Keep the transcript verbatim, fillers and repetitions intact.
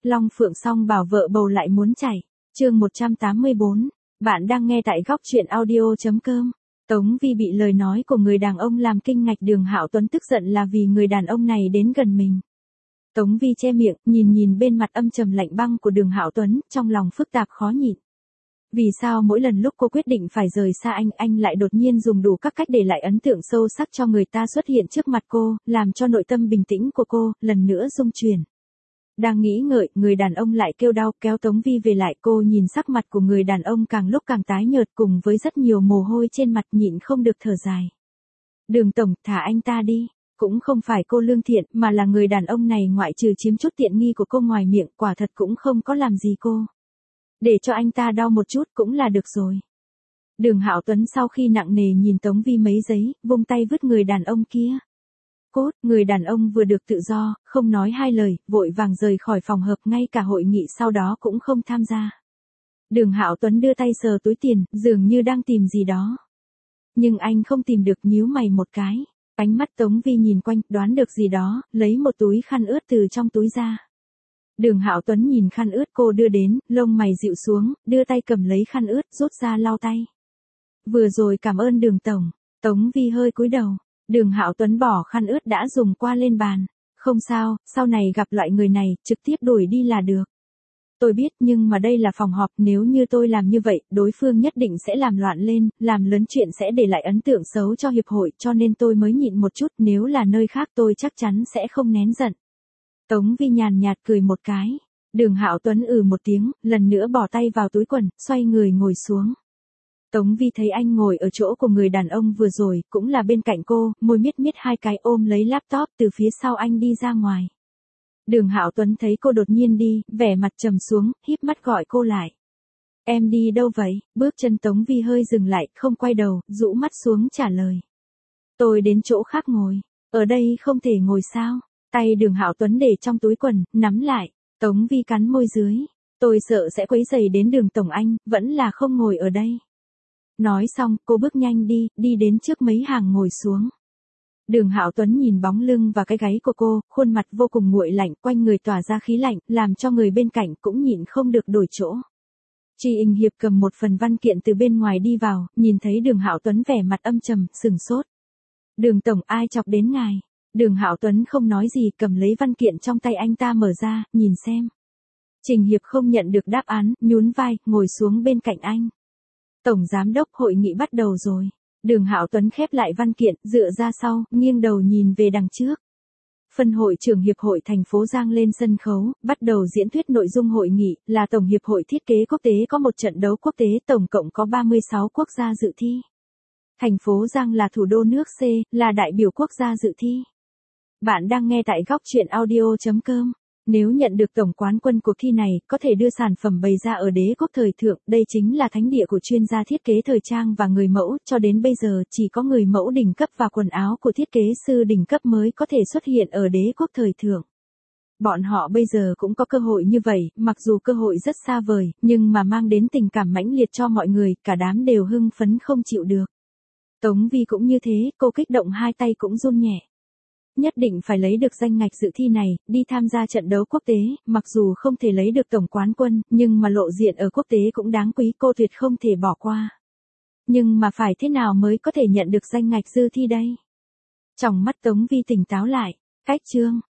Long Phượng song bảo vợ bầu lại muốn chảy. Chương một trăm tám mươi bốn. Bạn đang nghe tại góc truyện audio chấm com. Tống Vi bị lời nói của người đàn ông làm kinh ngạch, Đường Hạo Tuấn tức giận là vì người đàn ông này đến gần mình. Tống Vi che miệng, nhìn nhìn bên mặt âm trầm lạnh băng của Đường Hạo Tuấn, trong lòng phức tạp khó nhịn. Vì sao mỗi lần lúc cô quyết định phải rời xa anh, anh lại đột nhiên dùng đủ các cách để lại ấn tượng sâu sắc cho người ta xuất hiện trước mặt cô, làm cho nội tâm bình tĩnh của cô lần nữa rung chuyển. Đang nghĩ ngợi, người đàn ông lại kêu đau, kéo Tống Vi về lại. Cô nhìn sắc mặt của người đàn ông càng lúc càng tái nhợt, cùng với rất nhiều mồ hôi trên mặt, nhịn không được thở dài. Đường tổng, thả anh ta đi. Cũng không phải cô lương thiện, mà là người đàn ông này ngoại trừ chiếm chút tiện nghi của cô ngoài miệng, quả thật cũng không có làm gì cô. Để cho anh ta đau một chút cũng là được rồi. Đường Hạo Tuấn sau khi nặng nề nhìn Tống Vi mấy giây, vung tay vứt người đàn ông kia. Cốt, người đàn ông vừa được tự do, không nói hai lời, vội vàng rời khỏi phòng hợp, ngay cả hội nghị sau đó cũng không tham gia. Đường Hạo Tuấn đưa tay sờ túi tiền, dường như đang tìm gì đó. Nhưng anh không tìm được, nhíu mày một cái. Ánh mắt Tống Vi nhìn quanh, đoán được gì đó, lấy một túi khăn ướt từ trong túi ra. Đường Hạo Tuấn nhìn khăn ướt cô đưa đến, lông mày dịu xuống, đưa tay cầm lấy khăn ướt, rút ra lau tay. Vừa rồi cảm ơn Đường tổng. Tống Vi hơi cúi đầu. Đường Hạo Tuấn bỏ khăn ướt đã dùng qua lên bàn. Không sao, sau này gặp loại người này, trực tiếp đuổi đi là được. Tôi biết, nhưng mà đây là phòng họp, nếu như tôi làm như vậy, đối phương nhất định sẽ làm loạn lên, làm lớn chuyện sẽ để lại ấn tượng xấu cho hiệp hội, cho nên tôi mới nhịn một chút, nếu là nơi khác tôi chắc chắn sẽ không nén giận. Tống Vi nhàn nhạt cười một cái. Đường Hạo Tuấn ừ một tiếng, lần nữa bỏ tay vào túi quần, xoay người ngồi xuống. Tống Vi thấy anh ngồi ở chỗ của người đàn ông vừa rồi, cũng là bên cạnh cô, môi miết miết hai cái, ôm lấy laptop từ phía sau anh đi ra ngoài. Đường Hạo Tuấn thấy cô đột nhiên đi, vẻ mặt trầm xuống, híp mắt gọi cô lại. Em đi đâu vậy? Bước chân Tống Vi hơi dừng lại, không quay đầu, rũ mắt xuống trả lời. Tôi đến chỗ khác ngồi. Ở đây không thể ngồi sao? Tay Đường Hạo Tuấn để trong túi quần, nắm lại. Tống Vi cắn môi dưới. Tôi sợ sẽ quấy rầy đến Đường tổng anh, vẫn là không ngồi ở đây. Nói xong, cô bước nhanh đi, đi đến trước mấy hàng ngồi xuống. Đường Hạo Tuấn nhìn bóng lưng và cái gáy của cô, khuôn mặt vô cùng nguội lạnh, quanh người tỏa ra khí lạnh, làm cho người bên cạnh cũng nhịn không được đổi chỗ. Tri Inh Hiệp cầm một phần văn kiện từ bên ngoài đi vào, nhìn thấy Đường Hạo Tuấn vẻ mặt âm trầm, sừng sốt. Đường tổng, ai chọc đến ngài? Đường Hạo Tuấn không nói gì, cầm lấy văn kiện trong tay anh ta mở ra, nhìn xem. Trình Hiệp không nhận được đáp án, nhún vai, ngồi xuống bên cạnh anh. Tổng giám đốc, hội nghị bắt đầu rồi. Đường Hạo Tuấn khép lại văn kiện, dựa ra sau, nghiêng đầu nhìn về đằng trước. Phân hội trưởng Hiệp hội thành phố Giang lên sân khấu, bắt đầu diễn thuyết nội dung hội nghị, là Tổng Hiệp hội Thiết kế Quốc tế có một trận đấu quốc tế, tổng cộng có ba mươi sáu quốc gia dự thi. Thành phố Giang là thủ đô nước C, là đại biểu quốc gia dự thi. Bạn đang nghe tại góc truyện audio chấm com. Nếu nhận được tổng quán quân cuộc thi này, có thể đưa sản phẩm bày ra ở đế quốc thời thượng, đây chính là thánh địa của chuyên gia thiết kế thời trang và người mẫu, cho đến bây giờ chỉ có người mẫu đỉnh cấp và quần áo của thiết kế sư đỉnh cấp mới có thể xuất hiện ở đế quốc thời thượng. Bọn họ bây giờ cũng có cơ hội như vậy, mặc dù cơ hội rất xa vời, nhưng mà mang đến tình cảm mãnh liệt cho mọi người, cả đám đều hưng phấn không chịu được. Tống Vi cũng như thế, cô kích động hai tay cũng run nhẹ. Nhất định phải lấy được danh ngạch dự thi này, đi tham gia trận đấu quốc tế, mặc dù không thể lấy được tổng quán quân, nhưng mà lộ diện ở quốc tế cũng đáng quý, cô tuyệt không thể bỏ qua. Nhưng mà phải thế nào mới có thể nhận được danh ngạch dự thi đây? Trong mắt Tống Vi tỉnh táo lại, cách chương.